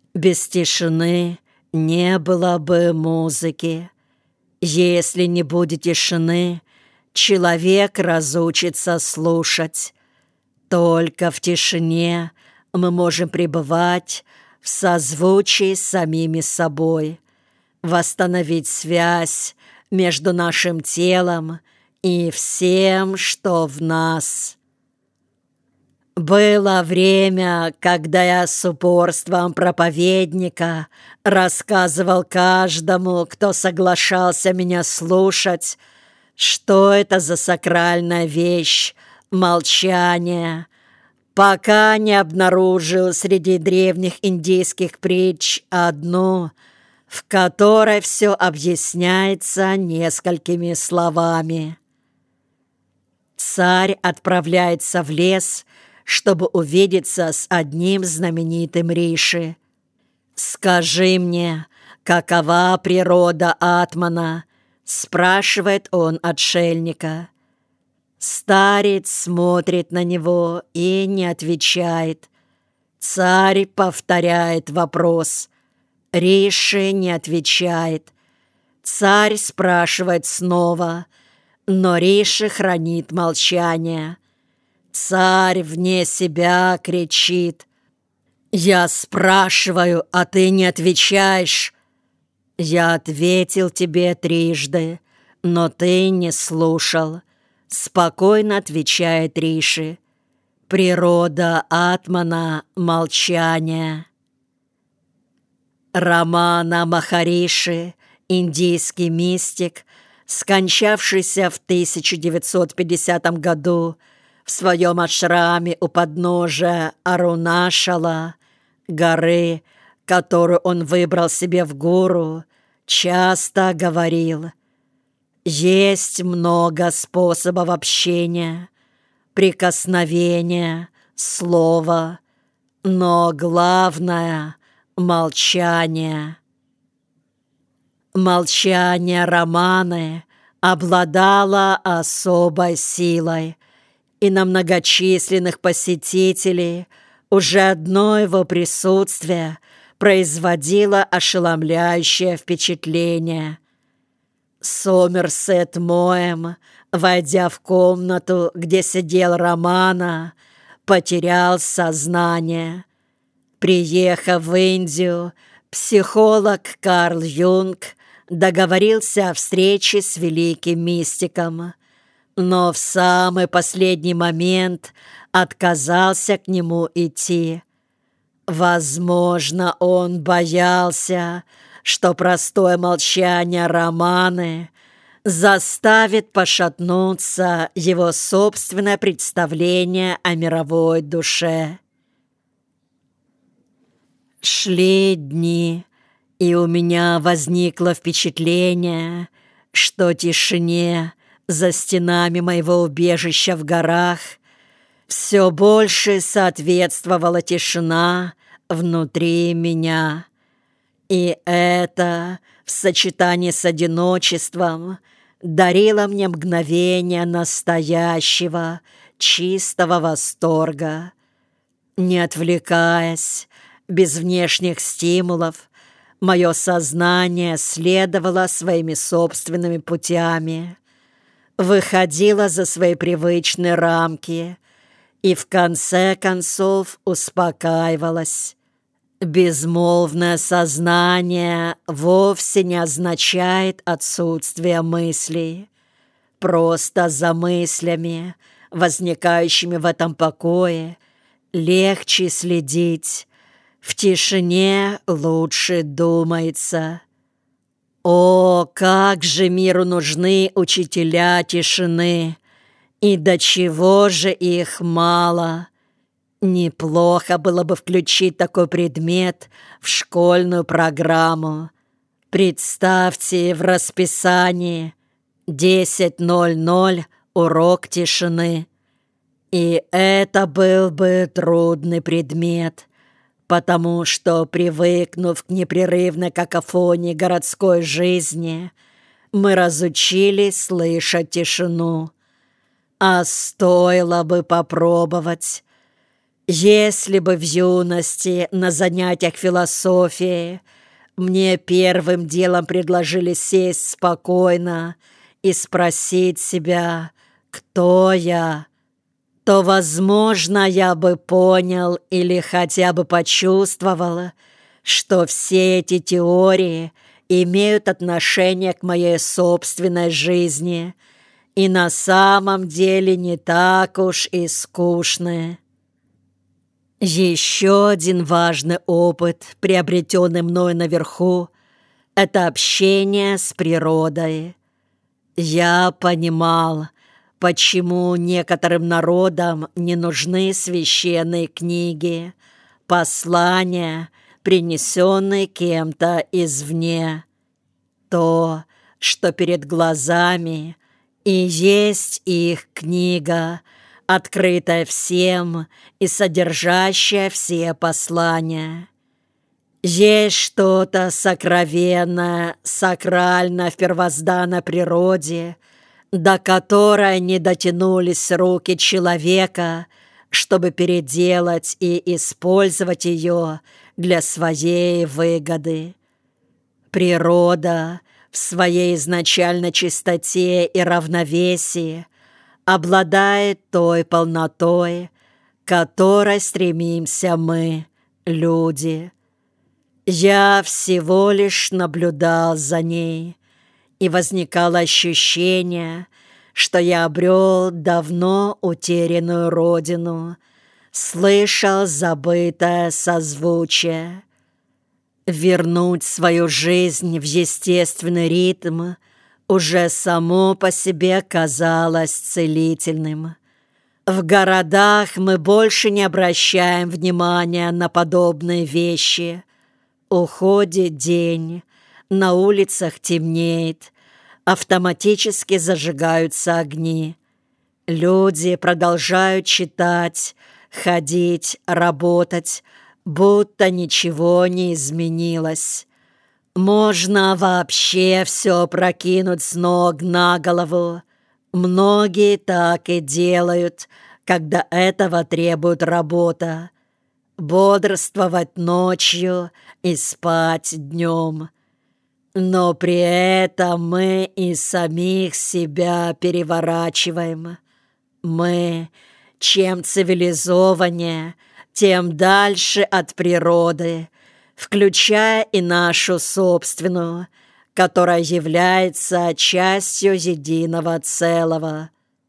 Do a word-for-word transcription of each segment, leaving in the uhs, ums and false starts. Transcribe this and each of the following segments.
Без тишины не было бы музыки. Если не будет тишины, человек разучится слушать. Только в тишине мы можем пребывать в созвучии с самими собой, восстановить связь между нашим телом и всем, что в нас. Было время, когда я с упорством проповедника рассказывал каждому, кто соглашался меня слушать, что это за сакральная вещь — молчание, пока не обнаружил среди древних индийских притч одну, в которой все объясняется несколькими словами. Царь отправляется в лес, чтобы увидеться с одним знаменитым риши. «Скажи мне, какова природа атмана?» — спрашивает он отшельника. Старец смотрит на него и не отвечает. Царь повторяет вопрос. Риши не отвечает. Царь спрашивает снова, но Риши хранит молчание. Царь вне себя кричит: «Я спрашиваю, а ты не отвечаешь!» «Я ответил тебе трижды, но ты не слушал», — спокойно отвечает Риши. «Природа атмана — молчание». Рамана Махариши, индийский мистик, скончавшийся в тысяча девятьсот пятидесятом году в своем ашраме у подножия Арунашала, горы, которую он выбрал себе в гуру, часто говорил: «Есть много способов общения, прикосновения, слова, но главное — молчание». Молчание Раманы обладало особой силой, и на многочисленных посетителей уже одно его присутствие производило ошеломляющее впечатление. Сомерсет Моэм, войдя в комнату, где сидел Рамана, потерял сознание. Приехав в Индию, психолог Карл Юнг договорился о встрече с великим мистиком, но в самый последний момент отказался к нему идти. Возможно, он боялся, что простое молчание Раманы заставит пошатнуться его собственное представление о мировой душе. Шли дни, и у меня возникло впечатление, что тишине за стенами моего убежища в горах все больше соответствовала тишина внутри меня. И это, в сочетании с одиночеством, дарило мне мгновение настоящего, чистого восторга. Не отвлекаясь, без внешних стимулов, мое сознание следовало своими собственными путями, выходило за свои привычные рамки и в конце концов успокаивалось. Безмолвное сознание вовсе не означает отсутствие мыслей. Просто за мыслями, возникающими в этом покое, легче следить. В тишине лучше думается. О, как же миру нужны учителя тишины! И до чего же их мало! Неплохо было бы включить такой предмет в школьную программу. Представьте в расписании десять ноль ноль урок тишины. И это был бы трудный предмет, потому что, привыкнув к непрерывной какофонии городской жизни, мы разучились слышать тишину. А стоило бы попробовать. Если бы в юности на занятиях философии мне первым делом предложили сесть спокойно и спросить себя, кто я, то, возможно, я бы понял или хотя бы почувствовал, что все эти теории имеют отношение к моей собственной жизни и на самом деле не так уж и скучны. Еще один важный опыт, приобретенный мной наверху, это общение с природой. Я понимал, почему некоторым народам не нужны священные книги, послания, принесенные кем-то извне. То, что перед глазами, и есть их книга, открытая всем и содержащая все послания. Есть что-то сокровенное, сакральное в первозданной природе, до которой не дотянулись руки человека, чтобы переделать и использовать ее для своей выгоды. Природа в своей изначальной чистоте и равновесии обладает той полнотой, к которой стремимся мы, люди. Я всего лишь наблюдал за ней, и возникало ощущение, что я обрел давно утерянную родину, слышал забытое созвучие. Вернуть свою жизнь в естественный ритм уже само по себе казалось целительным. В городах мы больше не обращаем внимания на подобные вещи. Уходит день, на улицах темнеет, автоматически зажигаются огни. Люди продолжают читать, ходить, работать, будто ничего не изменилось. Можно вообще все прокинуть с ног на голову. Многие так и делают, когда этого требует работа. Бодрствовать ночью и спать днем. Но при этом мы и самих себя переворачиваем. Мы, чем цивилизованнее, тем дальше от природы, включая и нашу собственную, которая является частью единого целого.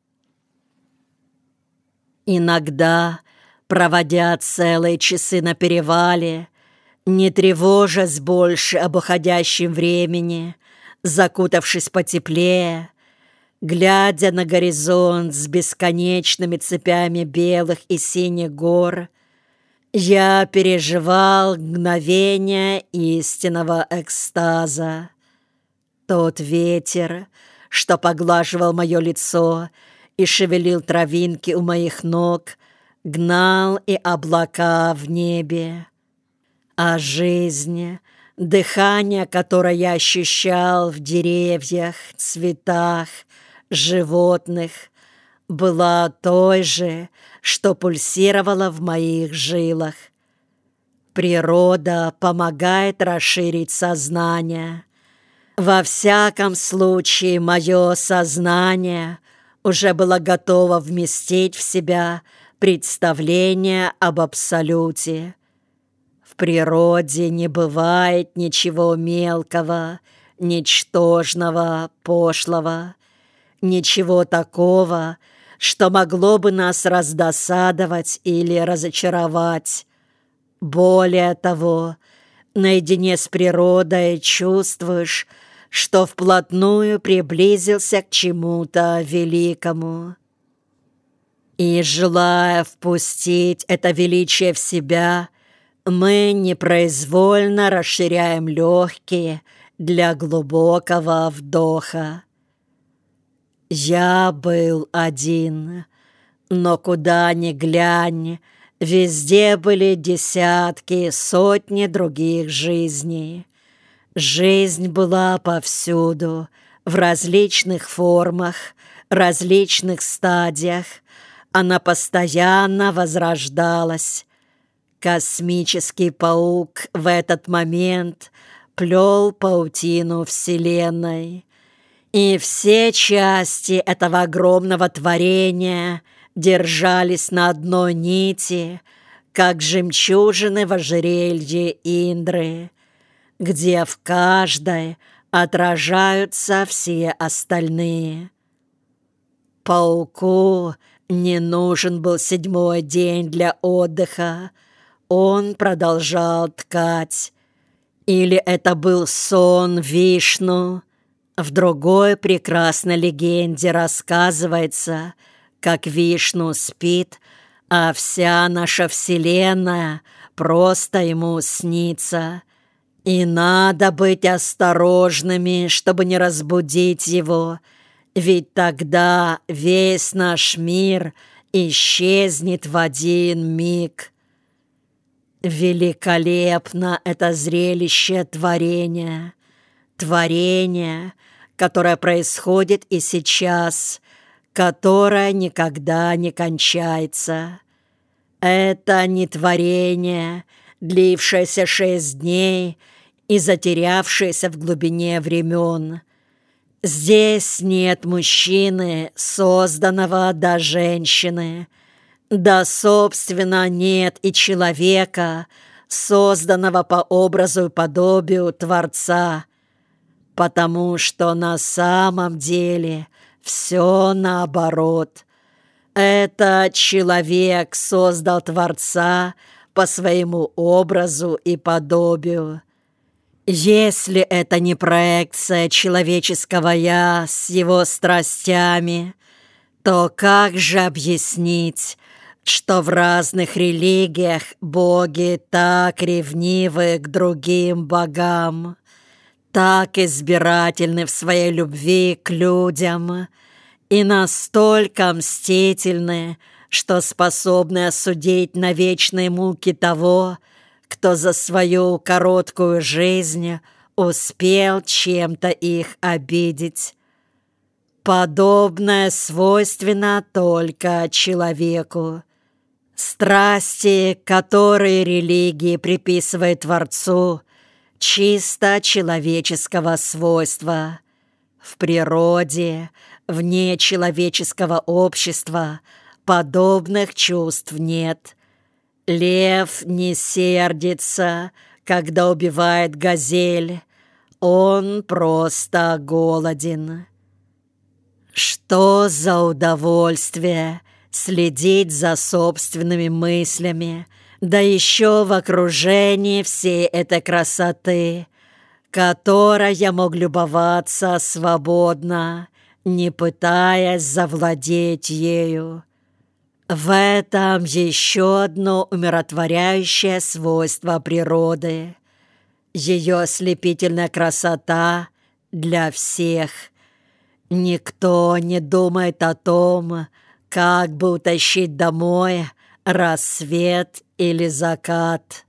Иногда, проводя целые часы на перевале, не тревожась больше об уходящем времени, закутавшись потеплее, глядя на горизонт с бесконечными цепями белых и синих гор, я переживал мгновение истинного экстаза. Тот ветер, что поглаживал мое лицо и шевелил травинки у моих ног, гнал и облака в небе. А жизнь, дыхание, которое я ощущал в деревьях, цветах, животных, была той же, что пульсировала в моих жилах. Природа помогает расширить сознание. Во всяком случае, мое сознание уже было готово вместить в себя представление об абсолюте. В природе не бывает ничего мелкого, ничтожного, пошлого, ничего такого, что могло бы нас раздосадовать или разочаровать. Более того, наедине с природой чувствуешь, что вплотную приблизился к чему-то великому. И, желая впустить это величие в себя, мы непроизвольно расширяем легкие для глубокого вдоха. Я был один, но куда ни глянь, везде были десятки, сотни других жизней. Жизнь была повсюду, в различных формах, различных стадиях, она постоянно возрождалась. Космический паук в этот момент плел паутину Вселенной, и все части этого огромного творения держались на одной нити, как жемчужины в ожерелье Индры, где в каждой отражаются все остальные. Пауку не нужен был седьмой день для отдыха, он продолжал ткать. Или это был сон Вишну? В другой прекрасной легенде рассказывается, как Вишну спит, а вся наша Вселенная просто ему снится. И надо быть осторожными, чтобы не разбудить его, ведь тогда весь наш мир исчезнет в один миг. Великолепно это зрелище творения, творение, которое происходит и сейчас, которое никогда не кончается. Это не творение, длившееся шесть дней и затерявшееся в глубине времен. Здесь нет мужчины, созданного до женщины, да, собственно, нет и человека, созданного по образу и подобию Творца, потому что на самом деле все наоборот. Это человек создал Творца по своему образу и подобию. Если это не проекция человеческого «я» с его страстями, то как же объяснить, что в разных религиях боги так ревнивы к другим богам, так избирательны в своей любви к людям и настолько мстительны, что способны осудить на вечные муки того, кто за свою короткую жизнь успел чем-то их обидеть. Подобное свойственно только человеку. Страсти, которые религии приписывают Творцу, чисто человеческого свойства. В природе, вне человеческого общества подобных чувств нет. Лев не сердится, когда убивает газель, он просто голоден. Что за удовольствие следить за собственными мыслями, да еще в окружении всей этой красоты, которой я мог любоваться свободно, не пытаясь завладеть ею. В этом еще одно умиротворяющее свойство природы. Ее ослепительная красота для всех. Никто не думает о том, как бы утащить домой рассвет или закат.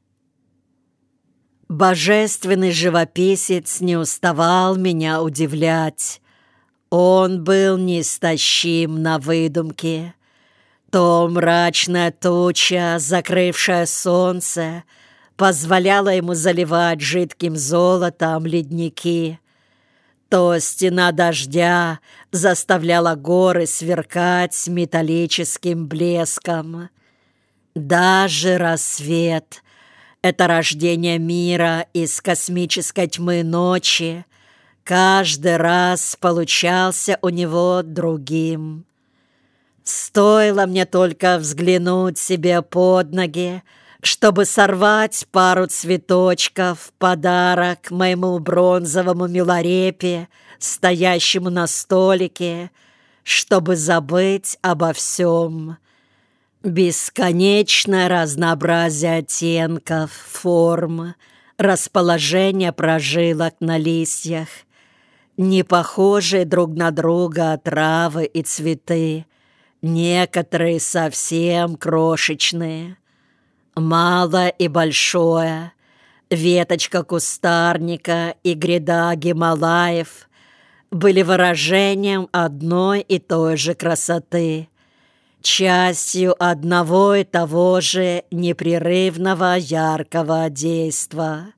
Божественный живописец не уставал меня удивлять. Он был неистощим на выдумки. То мрачная туча, закрывшая солнце, позволяла ему заливать жидким золотом ледники, то стена дождя заставляла горы сверкать металлическим блеском. Даже рассвет — это рождение мира из космической тьмы ночи — каждый раз получался у него другим. Стоило мне только взглянуть себе под ноги, чтобы сорвать пару цветочков в подарок моему бронзовому милорепе, стоящему на столике, чтобы забыть обо всем. Бесконечное разнообразие оттенков, форм, расположение прожилок на листьях, не похожие друг на друга травы и цветы, некоторые совсем крошечные. Малое и большое, веточка кустарника и гряда Гималаев были выражением одной и той же красоты. частью одного и того же непрерывного яркого действа.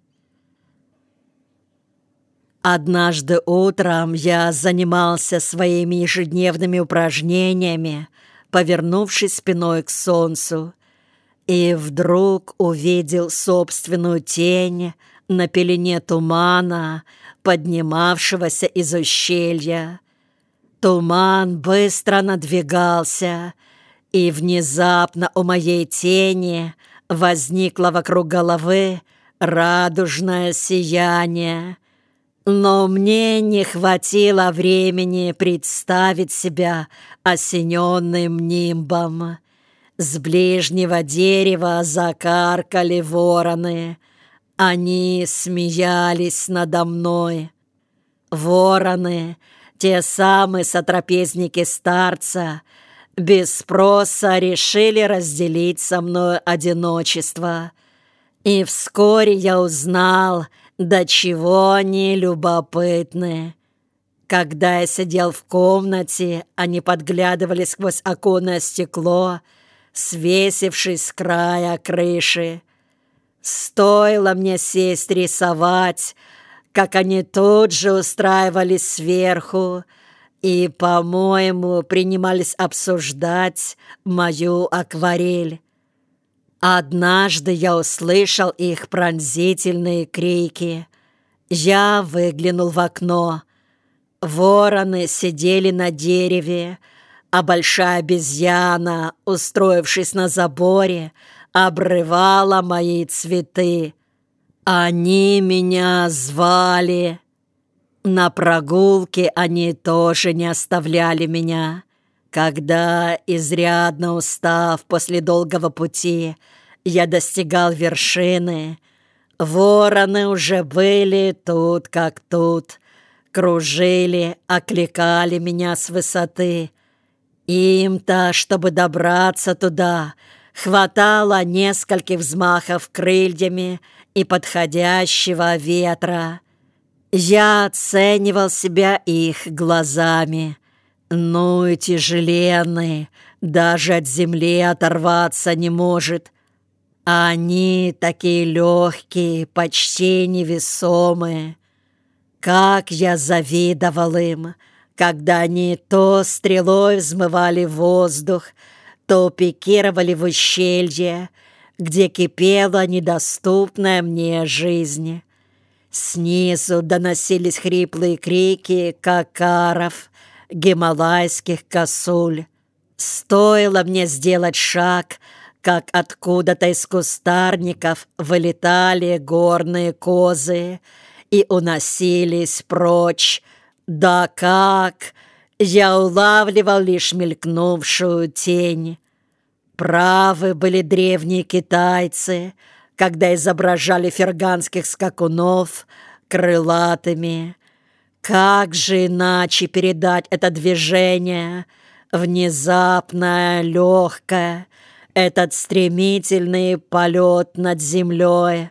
Однажды утром я занимался своими ежедневными упражнениями, повернувшись спиной к солнцу, и вдруг увидел собственную тень на пелене тумана, поднимавшегося из ущелья. Туман быстро надвигался, и внезапно у моей тени возникло вокруг головы радужное сияние. Но мне не хватило времени представить себя осененным нимбом. С ближнего дерева закаркали вороны. Они смеялись надо мной. Вороны, те самые сотрапезники старца, без спроса решили разделить со мной одиночество. И вскоре я узнал, до чего они любопытны. Когда я сидел в комнате, они подглядывали сквозь оконное стекло, свесившись с края крыши. Стоило мне сесть рисовать, как они тут же устраивались сверху и, по-моему, принимались обсуждать мою акварель. Однажды я услышал их пронзительные крики. Я выглянул в окно. Вороны сидели на дереве, а большая обезьяна, устроившись на заборе, обрывала мои цветы. Они меня звали. На прогулке они тоже не оставляли меня. Когда, изрядно устав после долгого пути, я достигал вершины, вороны уже были тут как тут, кружили, окликали меня с высоты. Им-то, чтобы добраться туда, хватало нескольких взмахов крыльями и подходящего ветра. Я оценивал себя их глазами. Ну и тяжеленный, даже от земли оторваться не может. А они такие легкие, почти невесомые. Как я завидовал им, когда они то стрелой взмывали воздух, то пикировали в ущелье, где кипела недоступная мне жизнь. Снизу доносились хриплые крики какаров, гималайских косуль. Стоило мне сделать шаг, как откуда-то из кустарников вылетали горные козы и уносились прочь. Да как! Я улавливал лишь мелькнувшую тень. Правы были древние китайцы, когда изображали ферганских скакунов крылатыми. Как же иначе передать это движение, внезапное, легкое, этот стремительный полет над землей?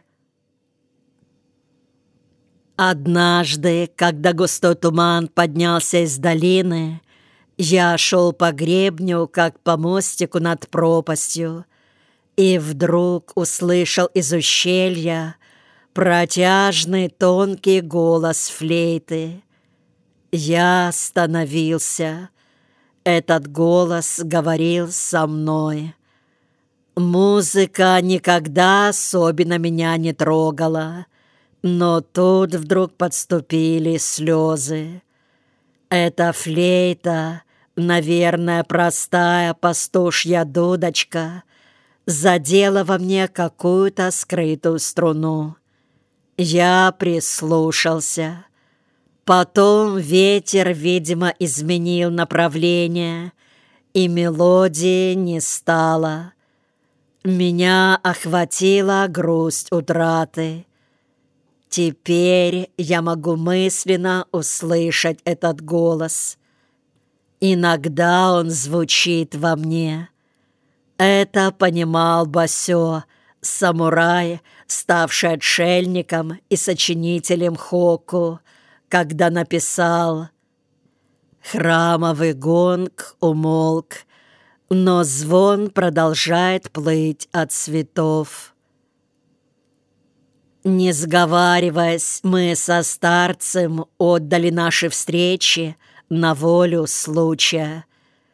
Однажды, когда густой туман поднялся из долины, я шел по гребню, как по мостику над пропастью, и вдруг услышал из ущелья протяжный тонкий голос флейты. Я остановился. Этот голос говорил со мной. Музыка никогда особенно меня не трогала, но тут вдруг подступили слезы. Эта флейта, наверное, простая пастушья дудочка, задела во мне какую-то скрытую струну. Я прислушался. Потом ветер, видимо, изменил направление, и мелодии не стало. Меня охватила грусть утраты. Теперь я могу мысленно услышать этот голос. Иногда он звучит во мне. Это понимал Басё, самурай, ставший отшельником и сочинителем хокку, когда написал: «Храмовый гонг умолк, но звон продолжает плыть от цветов. Не сговариваясь, мы со старцем отдали наши встречи на волю случая.